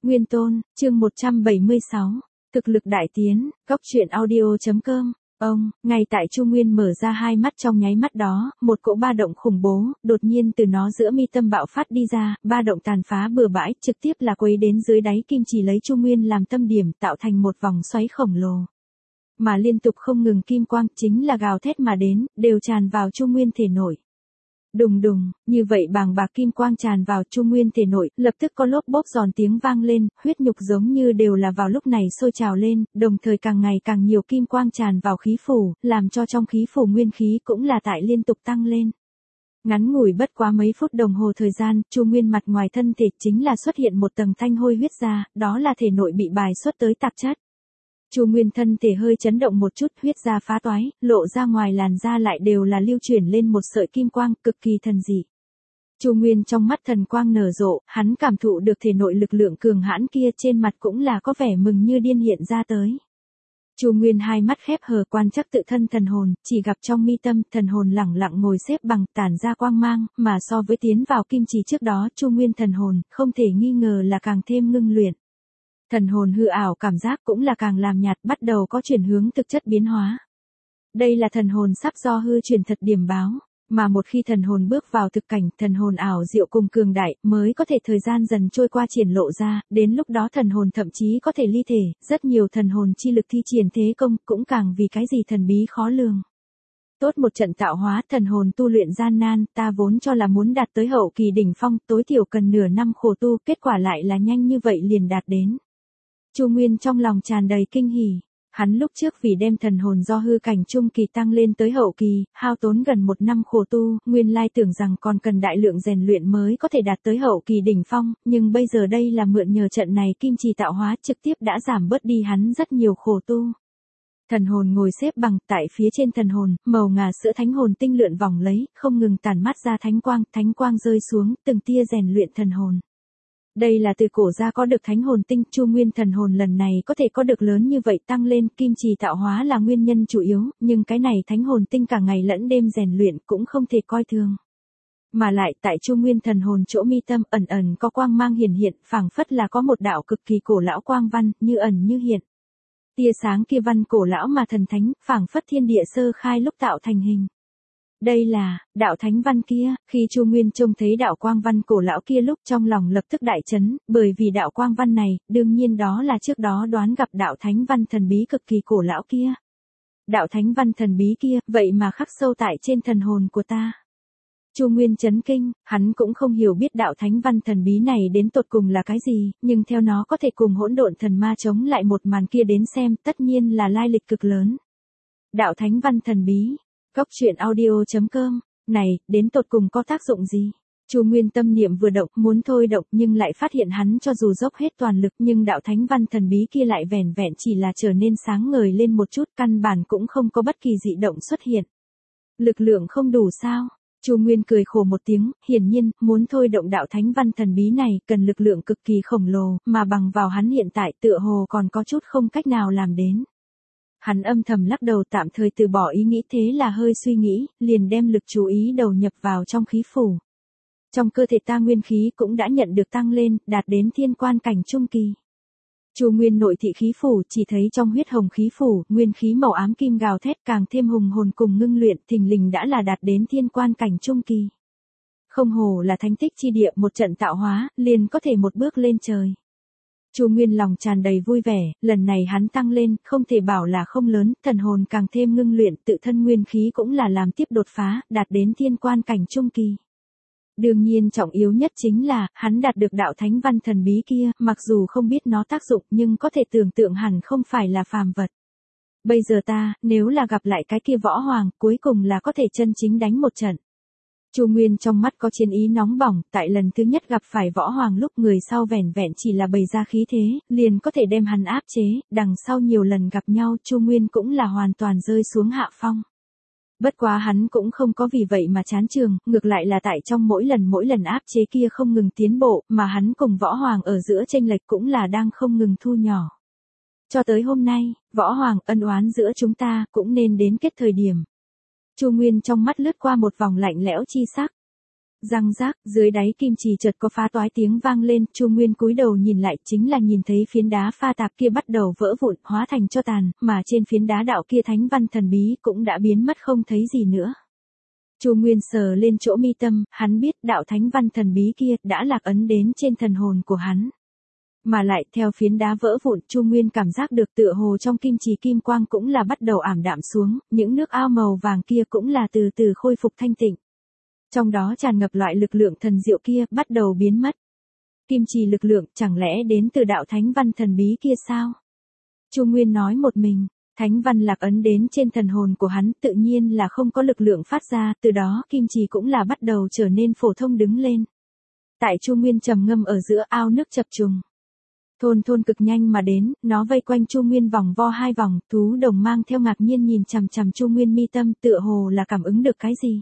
Nguyên Tôn, chương 176, thực lực đại tiến, góc truyện audio.com. Ngay tại Chu Nguyên mở ra hai mắt trong nháy mắt đó, một cỗ ba động khủng bố, đột nhiên từ nó giữa mi tâm bạo phát đi ra, ba động tàn phá bừa bãi, trực tiếp là quấy đến dưới đáy kim chỉ lấy Chu Nguyên làm tâm điểm, tạo thành một vòng xoáy khổng lồ. Mà liên tục không ngừng kim quang, chính là gào thét mà đến, đều tràn vào Chu Nguyên thể nội. Đùng đùng, như vậy bàng bạc kim quang tràn vào Chu Nguyên thể nội, lập tức có lốp bốp giòn tiếng vang lên, huyết nhục giống như đều là vào lúc này sôi trào lên, đồng thời càng ngày càng nhiều kim quang tràn vào khí phủ, làm cho trong khí phủ nguyên khí cũng là tại liên tục tăng lên. Ngắn ngủi bất quá mấy phút đồng hồ thời gian, Chu Nguyên mặt ngoài thân thể chính là xuất hiện một tầng thanh hôi huyết ra, đó là thể nội bị bài xuất tới tạp chất. Chu Nguyên thân thể hơi chấn động một chút, huyết ra phá toái, lộ ra ngoài làn da lại đều là lưu chuyển lên một sợi kim quang, cực kỳ thần dị. Chu Nguyên trong mắt thần quang nở rộ, hắn cảm thụ được thể nội lực lượng cường hãn kia, trên mặt cũng là có vẻ mừng như điên hiện ra tới. Chu Nguyên hai mắt khép hờ quan trắc tự thân thần hồn, chỉ gặp trong mi tâm, thần hồn lẳng lặng ngồi xếp bằng, tản ra quang mang, mà so với tiến vào kim chỉ trước đó, Chu Nguyên thần hồn, không thể nghi ngờ là càng thêm ngưng luyện. Thần hồn hư ảo cảm giác cũng là càng làm nhạt, bắt đầu có chuyển hướng thực chất biến hóa. Đây là thần hồn sắp do hư chuyển thật điểm báo, mà một khi thần hồn bước vào thực cảnh, thần hồn ảo diệu cùng cường đại, mới có thể thời gian dần trôi qua triển lộ ra, đến lúc đó thần hồn thậm chí có thể ly thể, rất nhiều thần hồn chi lực thi triển thế công, cũng càng vì cái gì thần bí khó lường. Tốt một trận tạo hóa, thần hồn tu luyện gian nan, ta vốn cho là muốn đạt tới hậu kỳ đỉnh phong, tối thiểu cần nửa năm khổ tu, kết quả lại là nhanh như vậy liền đạt đến. Chu Nguyên trong lòng tràn đầy kinh hỉ, hắn lúc trước vì đem thần hồn do hư cảnh trung kỳ tăng lên tới hậu kỳ, hao tốn gần một năm khổ tu, nguyên lai tưởng rằng còn cần đại lượng rèn luyện mới có thể đạt tới hậu kỳ đỉnh phong, nhưng bây giờ đây là mượn nhờ trận này kim trì tạo hóa trực tiếp đã giảm bớt đi hắn rất nhiều khổ tu. Thần hồn ngồi xếp bằng, tại phía trên thần hồn, màu ngà sữa thánh hồn tinh lượn vòng lấy, không ngừng tản mát ra thánh quang rơi xuống, từng tia rèn luyện thần hồn. Đây là từ cổ ra có được thánh hồn tinh, Chu Nguyên thần hồn lần này có thể có được lớn như vậy tăng lên, kim trì tạo hóa là nguyên nhân chủ yếu, nhưng cái này thánh hồn tinh cả ngày lẫn đêm rèn luyện cũng không thể coi thường. Mà lại tại Chu Nguyên thần hồn chỗ mi tâm ẩn ẩn có quang mang hiển hiện, phảng phất là có một đạo cực kỳ cổ lão quang văn, như ẩn như hiện. Tia sáng kia văn cổ lão mà thần thánh, phảng phất thiên địa sơ khai lúc tạo thành hình. Đây là, đạo thánh văn kia, khi Chu Nguyên trông thấy đạo quang văn cổ lão kia lúc trong lòng lập tức đại chấn, bởi vì đạo quang văn này, đương nhiên đó là trước đó đoán gặp đạo thánh văn thần bí cực kỳ cổ lão kia. Đạo thánh văn thần bí kia, vậy mà khắc sâu tại trên thần hồn của ta. Chu Nguyên chấn kinh, hắn cũng không hiểu biết đạo thánh văn thần bí này đến tột cùng là cái gì, nhưng theo nó có thể cùng hỗn độn thần ma chống lại một màn kia đến xem, tất nhiên là lai lịch cực lớn. Đạo thánh văn thần bí. Góc truyện audio.com, này, đến tột cùng có tác dụng gì? Chu Nguyên tâm niệm vừa động, muốn thôi động nhưng lại phát hiện hắn cho dù dốc hết toàn lực nhưng đạo thánh văn thần bí kia lại vẻn vẹn chỉ là trở nên sáng ngời lên một chút, căn bản cũng không có bất kỳ dị động xuất hiện. Lực lượng không đủ sao? Chu Nguyên cười khổ một tiếng, hiển nhiên, muốn thôi động đạo thánh văn thần bí này, cần lực lượng cực kỳ khổng lồ, mà bằng vào hắn hiện tại tựa hồ còn có chút không cách nào làm đến. Hắn âm thầm lắc đầu tạm thời từ bỏ ý nghĩ, thế là hơi suy nghĩ, liền đem lực chú ý đầu nhập vào trong khí phủ. Trong cơ thể ta nguyên khí cũng đã nhận được tăng lên, đạt đến thiên quan cảnh trung kỳ. Chu Nguyên nội thị khí phủ, chỉ thấy trong huyết hồng khí phủ, nguyên khí màu ám kim gào thét càng thêm hùng hồn cùng ngưng luyện, thình lình đã là đạt đến thiên quan cảnh trung kỳ. Không hồ là thánh tích chi địa, một trận tạo hóa, liền có thể một bước lên trời. Chu Nguyên lòng tràn đầy vui vẻ, lần này hắn tăng lên, không thể bảo là không lớn, thần hồn càng thêm ngưng luyện, tự thân nguyên khí cũng là làm tiếp đột phá, đạt đến thiên quan cảnh trung kỳ. Đương nhiên trọng yếu nhất chính là, hắn đạt được đạo thánh văn thần bí kia, mặc dù không biết nó tác dụng nhưng có thể tưởng tượng hẳn không phải là phàm vật. Bây giờ ta, nếu là gặp lại cái kia võ hoàng, cuối cùng là có thể chân chính đánh một trận. Chu Nguyên trong mắt có chiến ý nóng bỏng, tại lần thứ nhất gặp phải võ hoàng lúc người sau vẻn vẹn chỉ là bày ra khí thế, liền có thể đem hắn áp chế, đằng sau nhiều lần gặp nhau Chu Nguyên cũng là hoàn toàn rơi xuống hạ phong. Bất quá hắn cũng không có vì vậy mà chán trường, ngược lại là tại trong mỗi lần áp chế kia không ngừng tiến bộ, mà hắn cùng võ hoàng ở giữa chênh lệch cũng là đang không ngừng thu nhỏ. Cho tới hôm nay, võ hoàng, ân oán giữa chúng ta cũng nên đến kết thời điểm. Chu Nguyên trong mắt lướt qua một vòng lạnh lẽo chi sắc. Răng rác, dưới đáy kim chỉ chợt có phá toái tiếng vang lên, Chu Nguyên cúi đầu nhìn lại chính là nhìn thấy phiến đá pha tạp kia bắt đầu vỡ vụn, hóa thành tro tàn, mà trên phiến đá đạo kia thánh văn thần bí cũng đã biến mất không thấy gì nữa. Chu Nguyên sờ lên chỗ mi tâm, hắn biết đạo thánh văn thần bí kia đã lạc ấn đến trên thần hồn của hắn. Mà lại theo phiến đá vỡ vụn, Chu Nguyên cảm giác được tựa hồ trong kim chỉ kim quang cũng là bắt đầu ảm đạm xuống, những nước ao màu vàng kia cũng là từ từ khôi phục thanh tịnh. Trong đó tràn ngập loại lực lượng thần diệu kia bắt đầu biến mất. Kim chỉ lực lượng chẳng lẽ đến từ đạo thánh văn thần bí kia sao? Chu Nguyên nói một mình, thánh văn lạc ấn đến trên thần hồn của hắn tự nhiên là không có lực lượng phát ra, từ đó kim chỉ cũng là bắt đầu trở nên phổ thông đứng lên. Tại Chu Nguyên trầm ngâm ở giữa ao nước chập trùng. Thôn thôn cực nhanh mà đến, nó vây quanh Chu Nguyên vòng vo 2 vòng, thú đồng mang theo ngạc nhiên nhìn chằm chằm Chu Nguyên mi tâm tựa hồ là cảm ứng được cái gì.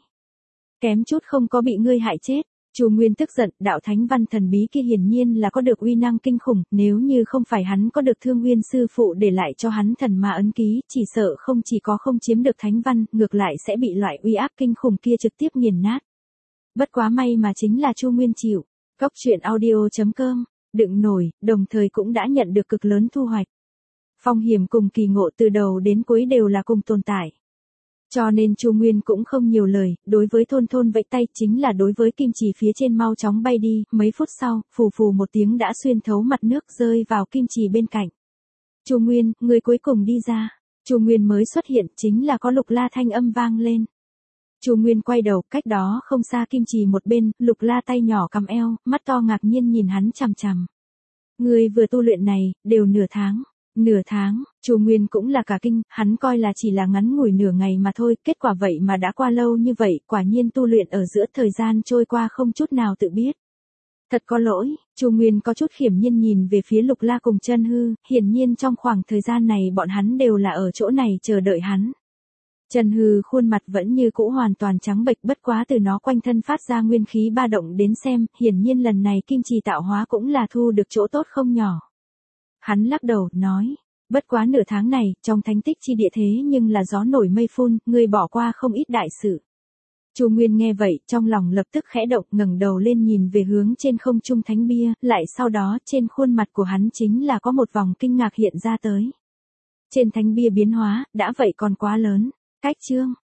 Kém chút không có bị ngươi hại chết. Chu Nguyên tức giận, đạo thánh văn thần bí kia hiển nhiên là có được uy năng kinh khủng, nếu như không phải hắn có được Thương Nguyên sư phụ để lại cho hắn thần ma ấn ký, chỉ sợ không chỉ có không chiếm được thánh văn, ngược lại sẽ bị loại uy áp kinh khủng kia trực tiếp nghiền nát. Bất quá may mà chính là Chu Nguyên chịu. Cốc truyện audio.com, đựng nổi, đồng thời cũng đã nhận được cực lớn thu hoạch. Phong hiểm cùng kỳ ngộ từ đầu đến cuối đều là cùng tồn tại. Cho nên Chu Nguyên cũng không nhiều lời, đối với thôn thôn vẫy tay chính là đối với kim chỉ phía trên mau chóng bay đi, mấy phút sau, phù phù một tiếng đã xuyên thấu mặt nước rơi vào kim chỉ bên cạnh. Chu Nguyên, người cuối cùng đi ra. Chu Nguyên mới xuất hiện chính là có Lục La thanh âm vang lên. Chu Nguyên quay đầu, cách đó không xa kim chỉ một bên, Lục La tay nhỏ cầm eo, mắt to ngạc nhiên nhìn hắn chằm chằm. Người vừa tu luyện này, đều nửa tháng. Nửa tháng, Chu Nguyên cũng là cả kinh, hắn coi là chỉ là ngắn ngủi nửa ngày mà thôi, kết quả vậy mà đã qua lâu như vậy, quả nhiên tu luyện ở giữa thời gian trôi qua không chút nào tự biết. Thật có lỗi, Chu Nguyên có chút khiểm nhiên nhìn về phía Lục La cùng Chân Hư, hiển nhiên trong khoảng thời gian này bọn hắn đều là ở chỗ này chờ đợi hắn. Chân Hư khuôn mặt vẫn như cũ hoàn toàn trắng bệch, bất quá từ nó quanh thân phát ra nguyên khí ba động đến xem, hiển nhiên lần này kim trì tạo hóa cũng là thu được chỗ tốt không nhỏ. Hắn lắc đầu, nói, bất quá nửa tháng này, trong thánh tích chi địa thế nhưng là gió nổi mây phun, ngươi bỏ qua không ít đại sự. Chu Nguyên nghe vậy, trong lòng lập tức khẽ động, ngẩng đầu lên nhìn về hướng trên không trung thánh bia, lại sau đó trên khuôn mặt của hắn chính là có một vòng kinh ngạc hiện ra tới. Trên thánh bia biến hóa, đã vậy còn quá lớn. Cách chương